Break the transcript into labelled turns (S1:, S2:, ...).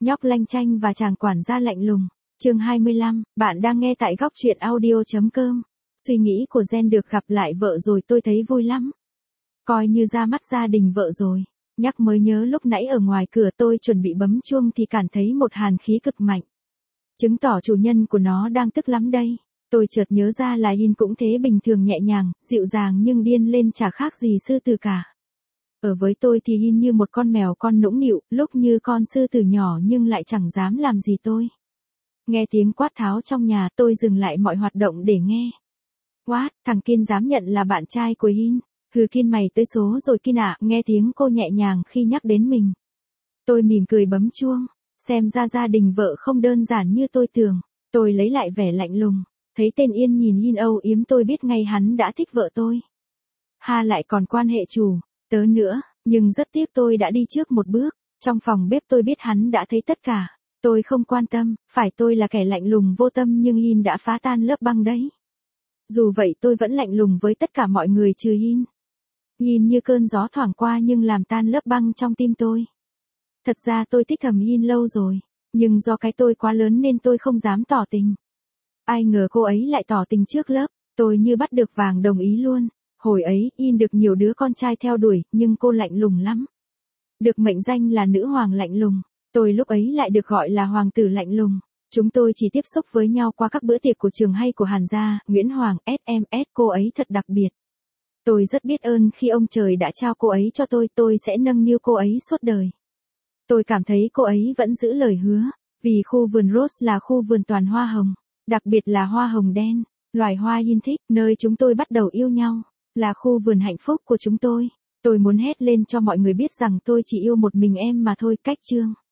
S1: Nhóc lanh chanh và chàng quản gia lạnh lùng. Chương 25, bạn đang nghe tại góc truyện audio.com. Suy nghĩ của Gen được gặp lại vợ rồi tôi thấy vui lắm. Coi như ra mắt gia đình vợ rồi. Nhắc mới nhớ lúc nãy ở ngoài cửa tôi chuẩn bị bấm chuông thì cảm thấy một hàn khí cực mạnh. Chứng tỏ chủ nhân của nó đang tức lắm đây. Tôi chợt nhớ ra là Yin cũng thế, bình thường nhẹ nhàng, dịu dàng nhưng điên lên chả khác gì sư tử cả. Ở với tôi thì Yin như một con mèo con nũng nịu, lúc như con sư tử nhỏ nhưng lại chẳng dám làm gì tôi. Nghe tiếng quát tháo trong nhà, tôi dừng lại mọi hoạt động để nghe. What, thằng Kin dám nhận là bạn trai của Yin. Hừ Kin, mày tới số rồi Kin ạ, nghe tiếng cô nhẹ nhàng khi nhắc đến mình. Tôi mỉm cười bấm chuông, xem ra gia đình vợ không đơn giản như tôi tưởng. Tôi lấy lại vẻ lạnh lùng, thấy tên Yên nhìn Yin âu yếm tôi biết ngay hắn đã thích vợ tôi. Ha, lại còn quan hệ chủ tớ nữa, nhưng rất tiếc tôi đã đi trước một bước. Trong phòng bếp tôi biết hắn đã thấy tất cả. Tôi không quan tâm, phải tôi là kẻ lạnh lùng vô tâm nhưng Yin đã phá tan lớp băng đấy. Dù vậy tôi vẫn lạnh lùng với tất cả mọi người trừ Yin. Yin như cơn gió thoảng qua nhưng làm tan lớp băng trong tim tôi. Thật ra tôi thích thầm Yin lâu rồi, nhưng do cái tôi quá lớn nên tôi không dám tỏ tình. Ai ngờ cô ấy lại tỏ tình trước lớp, tôi như bắt được vàng đồng ý luôn. Hồi ấy, Yin được nhiều đứa con trai theo đuổi, nhưng cô lạnh lùng lắm. Được mệnh danh là nữ hoàng lạnh lùng, tôi lúc ấy lại được gọi là hoàng tử lạnh lùng. Chúng tôi chỉ tiếp xúc với nhau qua các bữa tiệc của trường hay của Hàn gia, Nguyễn Hoàng, SMS, cô ấy thật đặc biệt. Tôi rất biết ơn khi ông trời đã trao cô ấy cho tôi sẽ nâng niu cô ấy suốt đời. Tôi cảm thấy cô ấy vẫn giữ lời hứa, vì khu vườn Rose là khu vườn toàn hoa hồng, đặc biệt là hoa hồng đen, loài hoa Yin thích, nơi chúng tôi bắt đầu yêu nhau, là khu vườn hạnh phúc của chúng tôi. Tôi muốn hét lên cho mọi người biết rằng tôi chỉ yêu một mình em mà thôi. Cách chương